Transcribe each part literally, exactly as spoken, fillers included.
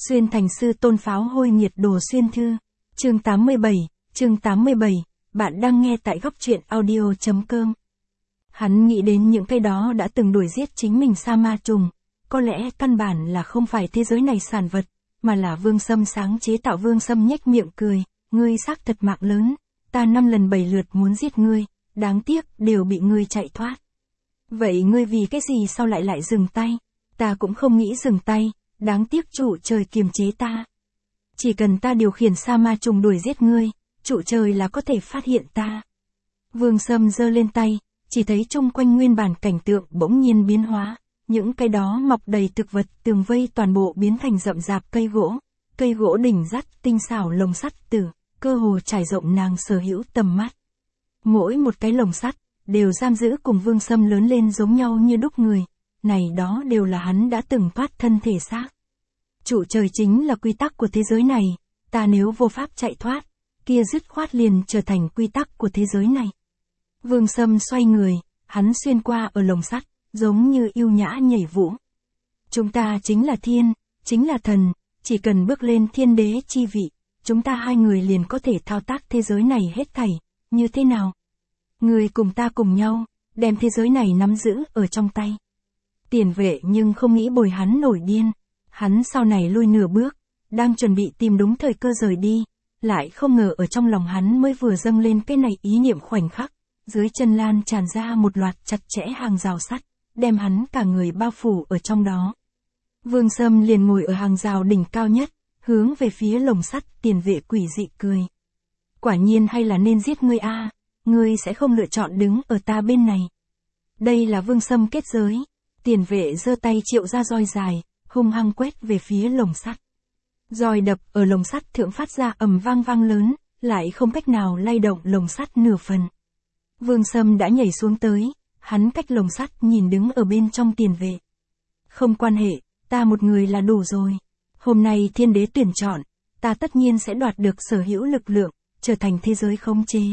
Xuyên thành sư tôn pháo hôi nhiệt đồ xuyên thư. Chương tám mươi bảy, chương tám mươi bảy, bạn đang nghe tại góc truyện audio.com. Hắn nghĩ đến những cái đó đã từng đuổi giết chính mình sa ma trùng, có lẽ căn bản là không phải thế giới này sản vật, mà là Vương Sâm sáng chế tạo. Vương Sâm nhếch miệng cười, ngươi xác thật mạng lớn, ta năm lần bảy lượt muốn giết ngươi, đáng tiếc đều bị ngươi chạy thoát. Vậy ngươi vì cái gì sao lại lại dừng tay? Ta cũng không nghĩ dừng tay, đáng tiếc trụ trời kiềm chế ta. Chỉ cần ta điều khiển sa ma trùng đuổi giết ngươi, trụ trời là có thể phát hiện ta. Vương Sâm giơ lên tay, chỉ thấy chung quanh nguyên bản cảnh tượng bỗng nhiên biến hóa, những cái đó mọc đầy thực vật tường vây toàn bộ biến thành rậm rạp cây gỗ, cây gỗ đỉnh dắt tinh xảo lồng sắt tử, cơ hồ trải rộng nàng sở hữu tầm mắt. Mỗi một cái lồng sắt đều giam giữ cùng Vương Sâm lớn lên giống nhau như đúc người, này đó đều là hắn đã từng thoát thân thể xác. Trụ trời chính là quy tắc của thế giới này, ta nếu vô pháp chạy thoát, kia dứt khoát liền trở thành quy tắc của thế giới này. Vương Sâm xoay người, hắn xuyên qua ở lồng sắt, giống như yêu nhã nhảy vũ. Chúng ta chính là thiên, chính là thần, chỉ cần bước lên thiên đế chi vị, chúng ta hai người liền có thể thao tác thế giới này hết thảy, như thế nào? Người cùng ta cùng nhau, đem thế giới này nắm giữ ở trong tay. Tiền vệ nhưng không nghĩ bồi hắn nổi điên, hắn sau này lui nửa bước, đang chuẩn bị tìm đúng thời cơ rời đi, lại không ngờ ở trong lòng hắn mới vừa dâng lên cái này ý niệm khoảnh khắc, dưới chân lan tràn ra một loạt chặt chẽ hàng rào sắt, đem hắn cả người bao phủ ở trong đó. Vương Sâm liền ngồi ở hàng rào đỉnh cao nhất, hướng về phía lồng sắt. Tiền vệ quỷ dị cười. Quả nhiên hay là nên giết ngươi a, ngươi sẽ không lựa chọn đứng ở ta bên này. Đây là Vương Sâm kết giới. Tiền vệ giơ tay triệu ra roi dài, hung hăng quét về phía lồng sắt. Roi đập ở lồng sắt thượng phát ra ầm vang vang lớn, lại không cách nào lay động lồng sắt nửa phần. Vương Sâm đã nhảy xuống tới, hắn cách lồng sắt nhìn đứng ở bên trong tiền vệ. Không quan hệ, ta một người là đủ rồi. Hôm nay thiên đế tuyển chọn, ta tất nhiên sẽ đoạt được sở hữu lực lượng, trở thành thế giới khống chế.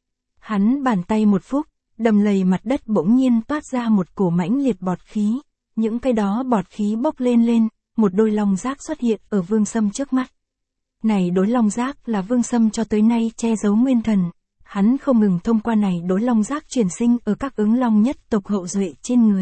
Hắn bàn tay một phút, đầm lầy mặt đất bỗng nhiên toát ra một cổ mãnh liệt bọt khí. Những cái đó bọt khí bốc lên lên, một đôi long giác xuất hiện ở Vương Sâm trước mắt. Này đối long giác là Vương Sâm cho tới nay che giấu nguyên thần. Hắn không ngừng thông qua này đối long giác truyền sinh ở các ứng long nhất tộc hậu duệ trên người.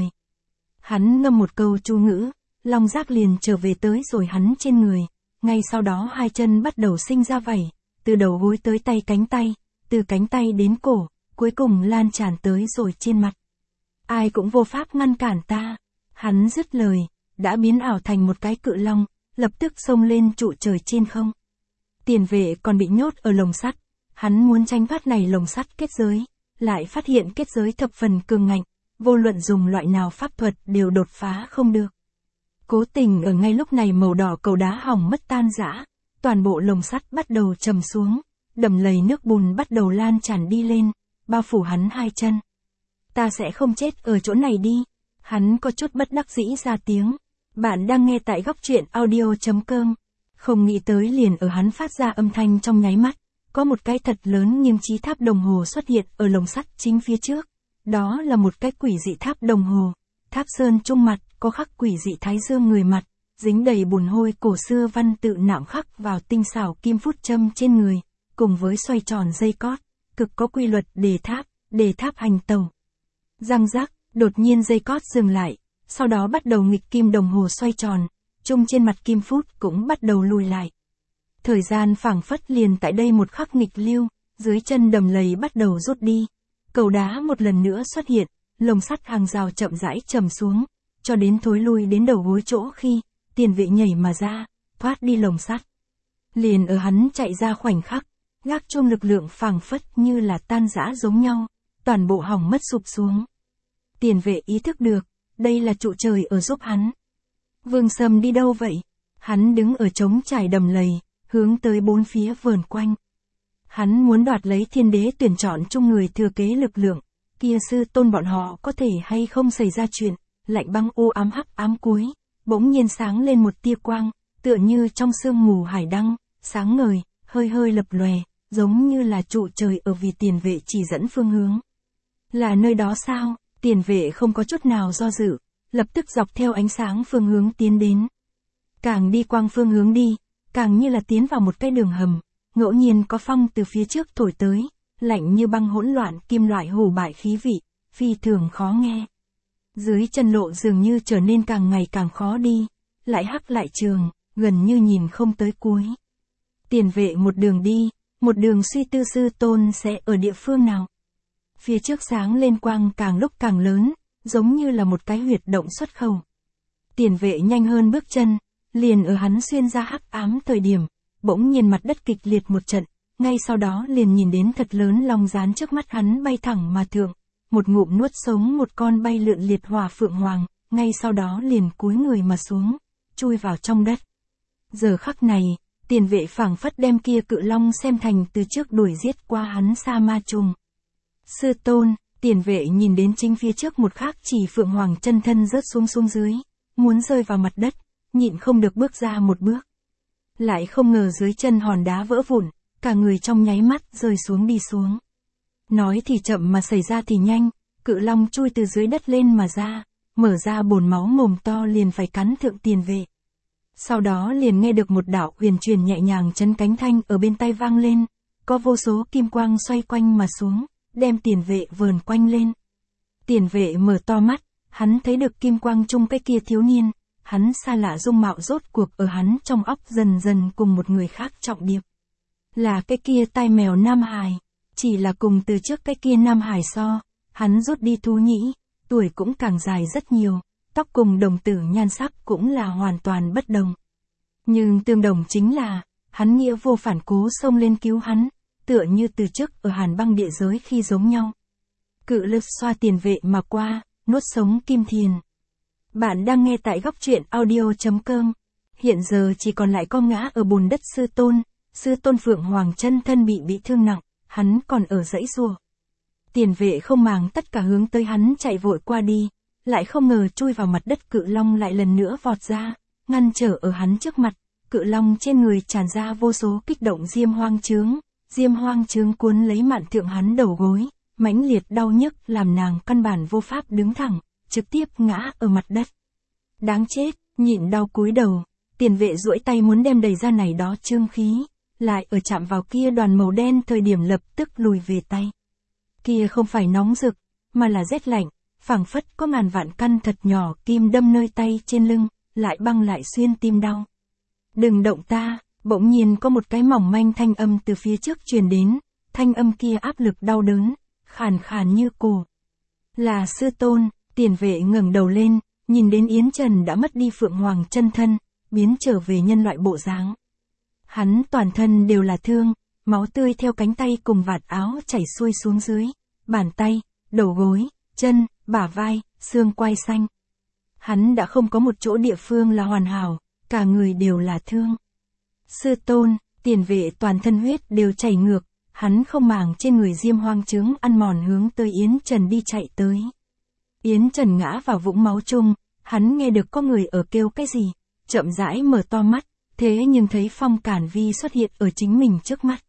Hắn ngâm một câu chú ngữ, long giác liền trở về tới rồi hắn trên người. Ngay sau đó hai chân bắt đầu sinh ra vảy, từ đầu gối tới tay cánh tay, từ cánh tay đến cổ, cuối cùng lan tràn tới rồi trên mặt. Ai cũng vô pháp ngăn cản ta. Hắn dứt lời, đã biến ảo thành một cái cự long, lập tức xông lên trụ trời trên không. Tiền vệ còn bị nhốt ở lồng sắt. Hắn muốn tranh thoát này lồng sắt kết giới, lại phát hiện kết giới thập phần cường ngạnh, vô luận dùng loại nào pháp thuật đều đột phá không được. Cố tình ở ngay lúc này màu đỏ cầu đá hỏng mất tan rã, toàn bộ lồng sắt bắt đầu trầm xuống, đầm lầy nước bùn bắt đầu lan tràn đi lên, bao phủ hắn hai chân. Ta sẽ không chết ở chỗ này đi. Hắn có chút bất đắc dĩ ra tiếng. Bạn đang nghe tại góc truyện audio.com. Không nghĩ tới liền ở hắn phát ra âm thanh trong nháy mắt, có một cái thật lớn nghiêm trí tháp đồng hồ xuất hiện ở lồng sắt chính phía trước. Đó là một cái quỷ dị tháp đồng hồ. Tháp sơn trung mặt, có khắc quỷ dị thái dương người mặt, dính đầy bùn hôi cổ xưa văn tự nạm khắc vào tinh xảo kim phút châm trên người, cùng với xoay tròn dây cót, cực có quy luật đề tháp, đề tháp hành tàu. Răng rắc, đột nhiên dây cót dừng lại, sau đó bắt đầu nghịch kim đồng hồ xoay tròn, chung trên mặt kim phút cũng bắt đầu lùi lại. Thời gian phảng phất liền tại đây một khắc nghịch lưu, dưới chân đầm lầy bắt đầu rút đi. Cầu đá một lần nữa xuất hiện, lồng sắt hàng rào chậm rãi trầm xuống, cho đến thối lui đến đầu gối chỗ khi, tiền vệ nhảy mà ra, thoát đi lồng sắt. Liền ở hắn chạy ra khoảnh khắc, gác chuông lực lượng phảng phất như là tan rã giống nhau, toàn bộ hỏng mất sụp xuống. Tiền vệ ý thức được, đây là trụ trời ở giúp hắn. Vương Sâm đi đâu vậy? Hắn đứng ở trống trải đầm lầy, hướng tới bốn phía vờn quanh. Hắn muốn đoạt lấy thiên đế tuyển chọn chung người thừa kế lực lượng, kia sư tôn bọn họ có thể hay không xảy ra chuyện. Lạnh băng u ám hắc ám cuối, bỗng nhiên sáng lên một tia quang, tựa như trong sương mù hải đăng, sáng ngời, hơi hơi lập lòe, giống như là trụ trời ở vì tiền vệ chỉ dẫn phương hướng. Là nơi đó sao? Tiền vệ không có chút nào do dự, lập tức dọc theo ánh sáng phương hướng tiến đến. Càng đi quang phương hướng đi, càng như là tiến vào một cái đường hầm, ngẫu nhiên có phong từ phía trước thổi tới, lạnh như băng hỗn loạn kim loại hủ bại khí vị, phi thường khó nghe. Dưới chân lộ dường như trở nên càng ngày càng khó đi, lại hắc lại trường, gần như nhìn không tới cuối. Tiền vệ một đường đi, một đường suy tư sư tôn sẽ ở địa phương nào. Phía trước sáng lên quang càng lúc càng lớn, giống như là một cái huyệt động xuất khẩu. Tiền vệ nhanh hơn bước chân, liền ở hắn xuyên ra hắc ám thời điểm, bỗng nhiên mặt đất kịch liệt một trận, ngay sau đó liền nhìn đến thật lớn long gián trước mắt hắn bay thẳng mà thượng, một ngụm nuốt sống một con bay lượn liệt hỏa phượng hoàng, ngay sau đó liền cúi người mà xuống, chui vào trong đất. Giờ khắc này, tiền vệ phảng phất đem kia cự long xem thành từ trước đuổi giết qua hắn sa ma trùng. Sư tôn, tiền vệ nhìn đến chính phía trước một khắc chỉ phượng hoàng chân thân rớt xuống xuống dưới, muốn rơi vào mặt đất, nhịn không được bước ra một bước. Lại không ngờ dưới chân hòn đá vỡ vụn, cả người trong nháy mắt rơi xuống đi xuống. Nói thì chậm mà xảy ra thì nhanh, cự long chui từ dưới đất lên mà ra, mở ra bồn máu mồm to liền phải cắn thượng tiền vệ. Sau đó liền nghe được một đạo huyền truyền nhẹ nhàng chấn cánh thanh ở bên tai vang lên, có vô số kim quang xoay quanh mà xuống, đem tiền vệ vờn quanh lên. Tiền vệ mở to mắt, hắn thấy được kim quang chung cái kia thiếu niên, hắn xa lạ dung mạo rốt cuộc ở hắn trong óc dần dần cùng một người khác trọng điệp. Là cái kia tai mèo Nam Hải, chỉ là cùng từ trước cái kia Nam Hải so, hắn rút đi thú nhĩ, tuổi cũng càng dài rất nhiều, tóc cùng đồng tử nhan sắc cũng là hoàn toàn bất đồng. Nhưng tương đồng chính là, hắn nghĩa vô phản cố xông lên cứu hắn, tựa như từ trước ở Hàn Băng địa giới khi giống nhau. Cự lực xoa tiền vệ mà qua, nuốt sống kim thiền. Bạn đang nghe tại góc truyện audio chấm com. Hiện giờ chỉ còn lại con ngã ở bùn đất sư tôn, sư tôn Phượng Hoàng chân thân bị bị thương nặng, hắn còn ở dãy rùa. Tiền vệ không màng tất cả hướng tới hắn chạy vội qua đi, lại không ngờ chui vào mặt đất cự long lại lần nữa vọt ra, ngăn trở ở hắn trước mặt, cự long trên người tràn ra vô số kích động diêm hoang chướng, diêm hoang chướng cuốn lấy mạn thượng hắn đầu gối, mãnh liệt đau nhức làm nàng căn bản vô pháp đứng thẳng, trực tiếp ngã ở mặt đất. Đáng chết, nhịn đau cúi đầu, tiền vệ duỗi tay muốn đem đầy ra này đó trương khí, lại ở chạm vào kia đoàn màu đen thời điểm lập tức lùi về tay. Kia không phải nóng rực, mà là rét lạnh, phảng phất có ngàn vạn căn thật nhỏ kim đâm nơi tay trên lưng, lại băng lại xuyên tim đau. Đừng động ta, bỗng nhiên có một cái mỏng manh thanh âm từ phía trước truyền đến, thanh âm kia áp lực đau đớn, khàn khàn như cổ. Là sư tôn, tiền vệ ngẩng đầu lên, nhìn đến Yến Trần đã mất đi Phượng Hoàng chân thân, biến trở về nhân loại bộ dáng. Hắn toàn thân đều là thương, máu tươi theo cánh tay cùng vạt áo chảy xuôi xuống dưới, bàn tay, đầu gối, chân, bả vai, xương quai xanh. Hắn đã không có một chỗ địa phương là hoàn hảo, cả người đều là thương. Sư tôn, tiền vệ toàn thân huyết đều chảy ngược, hắn không màng trên người diêm hoang chướng ăn mòn hướng tới Yến Trần đi chạy tới. Yến Trần ngã vào vũng máu chung, hắn nghe được có người ở kêu cái gì, chậm rãi mở to mắt, thế nhưng thấy Phong Cản Vi xuất hiện ở chính mình trước mắt.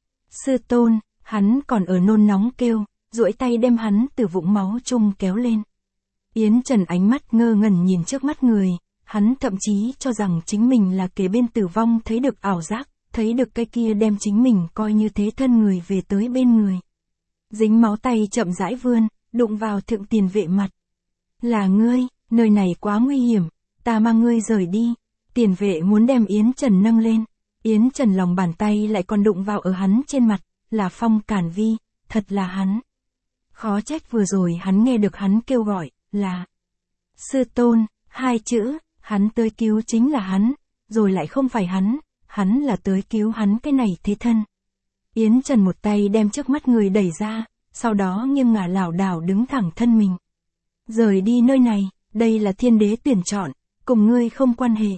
Sư tôn, hắn còn ở nôn nóng kêu, duỗi tay đem hắn từ vũng máu chung kéo lên. Yến Trần ánh mắt ngơ ngẩn nhìn trước mắt người, hắn thậm chí cho rằng chính mình là kế bên tử vong, thấy được ảo giác, thấy được cái kia đem chính mình coi như thế thân người về tới bên người. Dính máu tay chậm rãi vươn, đụng vào thượng tiền vệ mặt. Là ngươi, nơi này quá nguy hiểm, ta mang ngươi rời đi. Tiền vệ muốn đem Yến Trần nâng lên, Yến Trần lòng bàn tay lại còn đụng vào ở hắn trên mặt, là Phong Cản Vi, thật là hắn. Khó trách vừa rồi hắn nghe được hắn kêu gọi, là sư tôn, hai chữ, hắn tới cứu chính là hắn, rồi lại không phải hắn, hắn là tới cứu hắn cái này thế thân. Yến Trần một tay đem trước mắt người đẩy ra, sau đó nghiêng ngả lảo đảo đứng thẳng thân mình. Rời đi nơi này, đây là thiên đế tuyển chọn, cùng ngươi không quan hệ.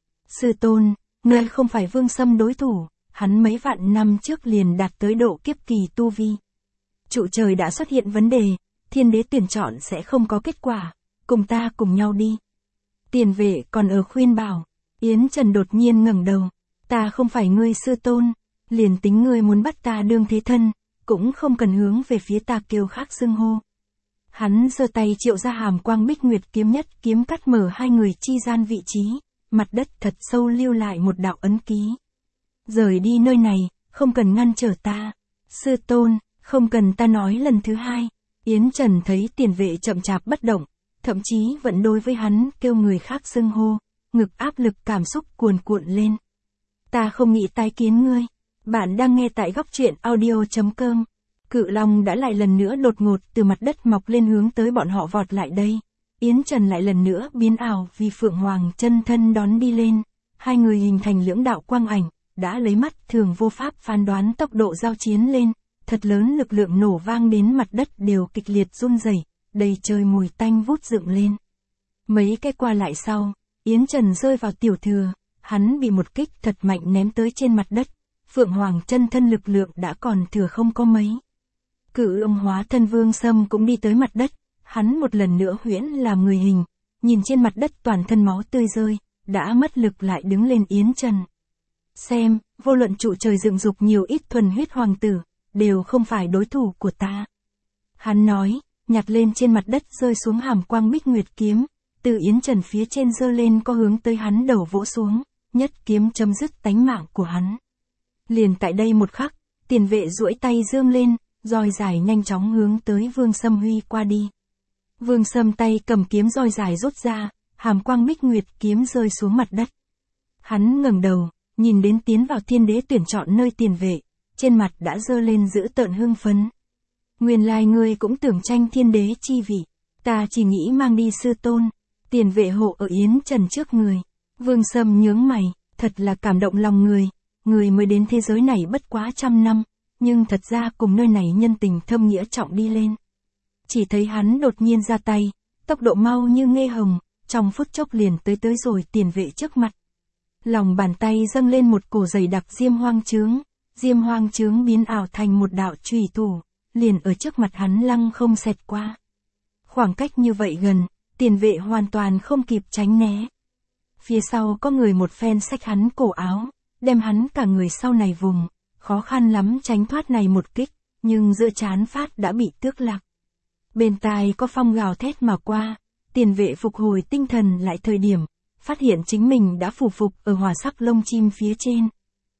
Sư tôn, ngươi không phải Vương Sâm đối thủ, hắn mấy vạn năm trước liền đạt tới độ kiếp kỳ tu vi. Trụ trời đã xuất hiện vấn đề, thiên đế tuyển chọn sẽ không có kết quả, cùng ta cùng nhau đi. Tiền vệ còn ở khuyên bảo, Yến Trần đột nhiên ngẩng đầu, ta không phải ngươi sư tôn, liền tính ngươi muốn bắt ta đương thế thân, cũng không cần hướng về phía ta kêu khác xưng hô. Hắn giơ tay triệu ra hàm quang bích nguyệt kiếm nhất kiếm cắt mở hai người chi gian vị trí, mặt đất thật sâu lưu lại một đạo ấn ký. Rời đi nơi này, không cần ngăn trở ta. Sư tôn, không cần ta nói lần thứ hai. Yến Trần thấy tiền vệ chậm chạp bất động, thậm chí vẫn đối với hắn kêu người khác xưng hô, ngực áp lực cảm xúc cuồn cuộn lên. Ta không nghĩ tái kiến ngươi. Bạn đang nghe tại góc truyện audio chấm com. Cự long đã lại lần nữa đột ngột từ mặt đất mọc lên hướng tới bọn họ vọt lại đây. Yến Trần lại lần nữa biến ảo vì Phượng Hoàng chân thân đón đi lên. Hai người hình thành lưỡng đạo quang ảnh, đã lấy mắt thường vô pháp phán đoán tốc độ giao chiến lên. Thật lớn lực lượng nổ vang đến mặt đất đều kịch liệt run rẩy, đầy trời mùi tanh vút dựng lên. Mấy cái qua lại sau, Yến Trần rơi vào tiểu thừa, hắn bị một kích thật mạnh ném tới trên mặt đất. Phượng Hoàng chân thân lực lượng đã còn thừa không có mấy. Cự ông hóa thân Vương Sâm cũng đi tới mặt đất, hắn một lần nữa huyễn làm người hình, nhìn trên mặt đất toàn thân máu tươi rơi, đã mất lực lại đứng lên Yến Trần. Xem, vô luận trụ trời dựng dục nhiều ít thuần huyết hoàng tử, đều không phải đối thủ của ta. Hắn nói, nhặt lên trên mặt đất rơi xuống hàm quang bích nguyệt kiếm, từ Yến Trần phía trên giơ lên có hướng tới hắn đầu vỗ xuống, nhất kiếm chấm dứt tánh mạng của hắn. Liền tại đây một khắc, tiền vệ duỗi tay dương lên, roi dài nhanh chóng hướng tới Vương Sâm huy qua đi. Vương Sâm tay cầm kiếm roi dài rút ra, hàm quang bích nguyệt kiếm rơi xuống mặt đất. Hắn ngẩng đầu, nhìn đến tiến vào thiên đế tuyển chọn nơi tiền vệ, trên mặt đã dơ lên giữ tợn hưng phấn. Nguyên lai ngươi cũng tưởng tranh thiên đế chi vị, ta chỉ nghĩ mang đi sư tôn. Tiền vệ hộ ở Yến Trần trước người. Vương Sâm nhướng mày, thật là cảm động lòng người. Người mới đến thế giới này bất quá trăm năm, nhưng thật ra cùng nơi này nhân tình thâm nghĩa trọng đi lên. Chỉ thấy hắn đột nhiên ra tay, tốc độ mau như nghê hồng, trong phút chốc liền tới tới rồi tiền vệ trước mặt. Lòng bàn tay dâng lên một cổ dày đặc diêm hoang chướng, diêm hoang chướng biến ảo thành một đạo chùy thủ, liền ở trước mặt hắn lăng không xẹt qua. Khoảng cách như vậy gần, tiền vệ hoàn toàn không kịp tránh né. Phía sau có người một phen xách hắn cổ áo, đem hắn cả người sau này vùng, khó khăn lắm tránh thoát này một kích, nhưng giữa trán phát đã bị tước lạc. Bên tai có phong gào thét mà qua, tiền vệ phục hồi tinh thần lại thời điểm, phát hiện chính mình đã phủ phục ở hỏa sắc lông chim phía trên.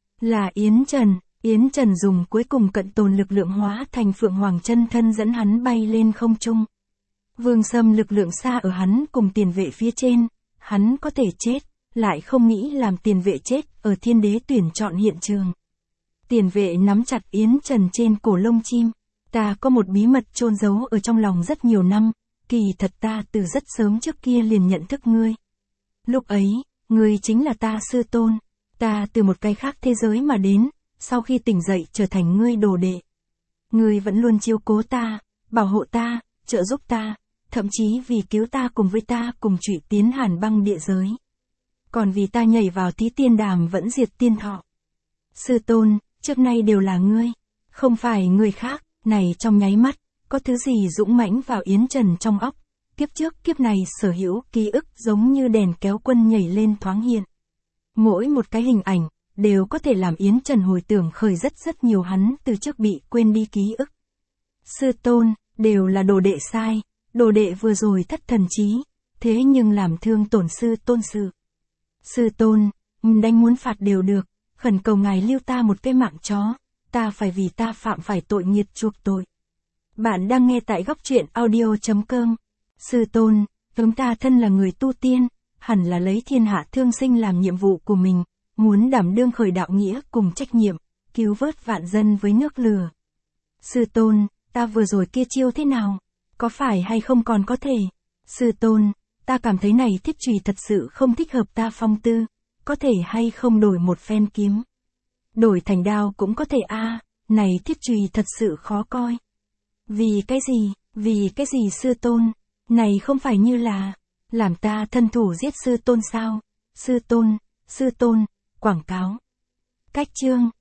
Là Yến Trần, Yến Trần dùng cuối cùng cận tồn lực lượng hóa thành Phượng Hoàng chân thân dẫn hắn bay lên không trung. Vương Sâm lực lượng xa ở hắn cùng tiền vệ phía trên, hắn có thể chết, lại không nghĩ làm tiền vệ chết ở thiên đế tuyển chọn hiện trường. Tiền vệ nắm chặt Yến Trần trên cổ lông chim, ta có một bí mật chôn giấu ở trong lòng rất nhiều năm, kỳ thật ta từ rất sớm trước kia liền nhận thức ngươi. Lúc ấy, ngươi chính là ta sư tôn, ta từ một cái khác thế giới mà đến, sau khi tỉnh dậy trở thành ngươi đồ đệ. Ngươi vẫn luôn chiếu cố ta, bảo hộ ta, trợ giúp ta, thậm chí vì cứu ta cùng với ta cùng trụy tiến hàn băng địa giới. Còn vì ta nhảy vào thí tiên đàm vẫn diệt tiên thọ. Sư tôn, trước nay đều là ngươi, không phải người khác. Này trong nháy mắt, có thứ gì dũng mãnh vào Yến Trần trong óc. Kiếp trước kiếp này sở hữu ký ức giống như đèn kéo quân nhảy lên thoáng hiện. Mỗi một cái hình ảnh, đều có thể làm Yến Trần hồi tưởng khởi rất rất nhiều hắn từ trước bị quên đi ký ức. Sư tôn, đều là đồ đệ sai, đồ đệ vừa rồi thất thần trí, thế nhưng làm thương tổn sư tôn sự. Sư tôn, đánh muốn phạt đều được, khẩn cầu ngài lưu ta một cái mạng chó, ta phải vì ta phạm phải tội nghiệt chuộc tội. Bạn đang nghe tại góc truyện audio chấm com. Sư tôn, chúng ta thân là người tu tiên, hẳn là lấy thiên hạ thương sinh làm nhiệm vụ của mình, muốn đảm đương khởi đạo nghĩa cùng trách nhiệm, cứu vớt vạn dân với nước lửa. Sư tôn, ta vừa rồi kia chiêu thế nào? Có phải hay không còn có thể? Sư tôn, ta cảm thấy này thiết chùy thật sự không thích hợp ta phong tư, có thể hay không đổi một phen kiếm? Đổi thành đao cũng có thể a, à, này thiết chùy thật sự khó coi. Vì cái gì, vì cái gì sư tôn? Này không phải như là, làm ta thân thủ giết sư tôn sao? Sư tôn, sư tôn, quảng cáo. Cách chương.